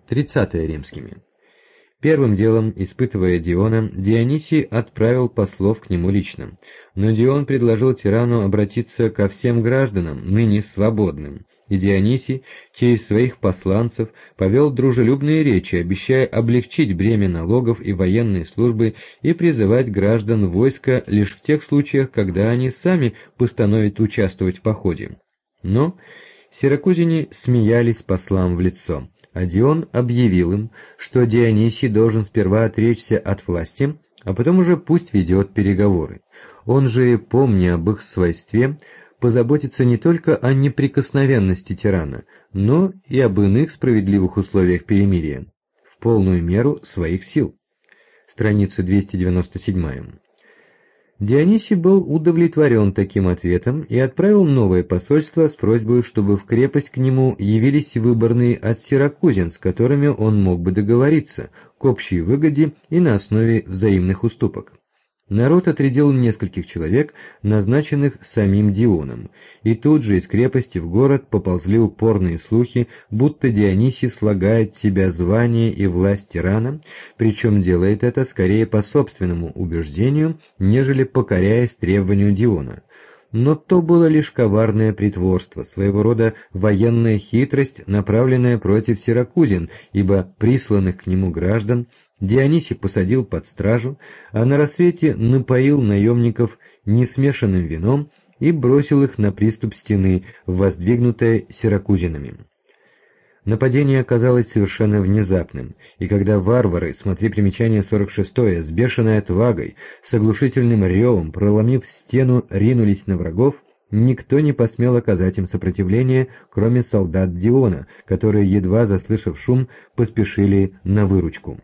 30 римскими. Первым делом, испытывая Диона, Дионисий отправил послов к нему лично. Но Дион предложил тирану обратиться ко всем гражданам, ныне свободным, и Дионисий через своих посланцев повел дружелюбные речи, обещая облегчить бремя налогов и военной службы и призывать граждан в войско лишь в тех случаях, когда они сами постановят участвовать в походе. Но сиракузяне смеялись послам в лицо. А Дион объявил им, что Дионисий должен сперва отречься от власти, а потом уже пусть ведет переговоры. Он же, помня об их свойстве, позаботится не только о неприкосновенности тирана, но и об иных справедливых условиях перемирия, в полную меру своих сил. Страница 297. Дионисий был удовлетворен таким ответом и отправил новое посольство с просьбой, чтобы в крепость к нему явились выборные от сиракузин, с которыми он мог бы договориться к общей выгоде и на основе взаимных уступок. Народ отрядил нескольких человек, назначенных самим Дионом, и тут же из крепости в город поползли упорные слухи, будто Дионисий слагает в себя звание и власть тирана, причем делает это скорее по собственному убеждению, нежели покоряясь требованию Диона. Но то было лишь коварное притворство, своего рода военная хитрость, направленная против сиракузин, ибо присланных к нему граждан Дионисий посадил под стражу, а на рассвете напоил наемников несмешанным вином и бросил их на приступ стены, воздвигнутой сиракузинами. Нападение оказалось совершенно внезапным, и когда варвары, смотри примечание 46, с бешеной отвагой, с оглушительным ревом, проломив стену, ринулись на врагов, никто не посмел оказать им сопротивление, кроме солдат Диона, которые, едва заслышав шум, поспешили на выручку.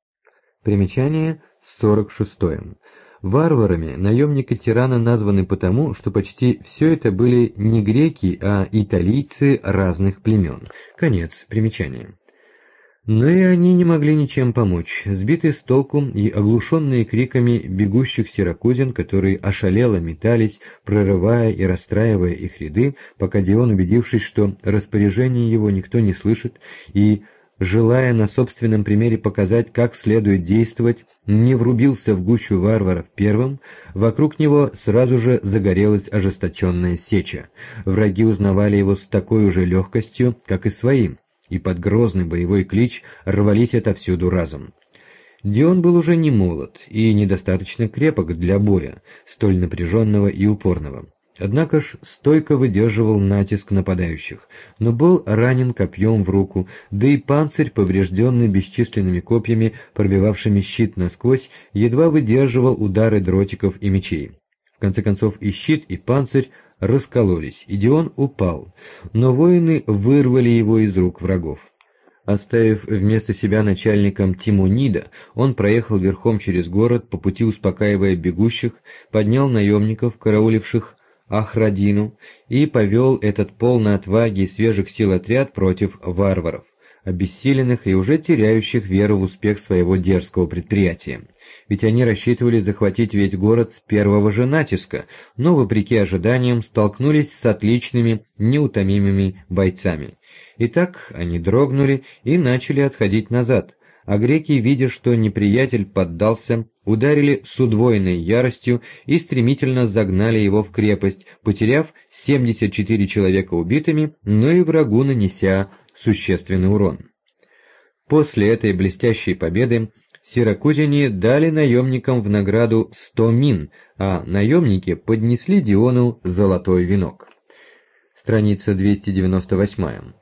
Примечание 46. Варварами наемники тирана названы потому, что почти все это были не греки, а италийцы разных племен. Конец примечания. Но и они не могли ничем помочь. Сбитые с толку и оглушенные криками бегущих сиракузин, которые ошалело метались, прорывая и расстраивая их ряды, пока Дион, убедившись, что распоряжение его никто не слышит, и желая на собственном примере показать, как следует действовать, не врубился в гущу варваров первым, вокруг него сразу же загорелась ожесточенная сеча. Враги узнавали его с такой же легкостью, как и свои, и под грозный боевой клич рвались отовсюду разом. Дион был уже не молод и недостаточно крепок для боя, столь напряженного и упорного. Однако ж стойко выдерживал натиск нападающих, но был ранен копьем в руку, да и панцирь, поврежденный бесчисленными копьями, пробивавшими щит насквозь, едва выдерживал удары дротиков и мечей. В конце концов и щит, и панцирь раскололись, и Дион упал, но воины вырвали его из рук врагов. Оставив вместо себя начальником Тимонида, он проехал верхом через город, по пути успокаивая бегущих, поднял наемников, карауливших Ахрадину, и повел этот полный отваги и свежих сил отряд против варваров, обессиленных и уже теряющих веру в успех своего дерзкого предприятия. Ведь они рассчитывали захватить весь город с первого же натиска, но, вопреки ожиданиям, столкнулись с отличными, неутомимыми бойцами. Итак, они дрогнули и начали отходить назад, а греки, видя, что неприятель поддался, ударили с удвоенной яростью и стремительно загнали его в крепость, потеряв 74 человека убитыми, но и врагу нанеся существенный урон. После этой блестящей победы сиракузяне дали наемникам в награду 100 мин, а наемники поднесли Диону золотой венок. Страница 298.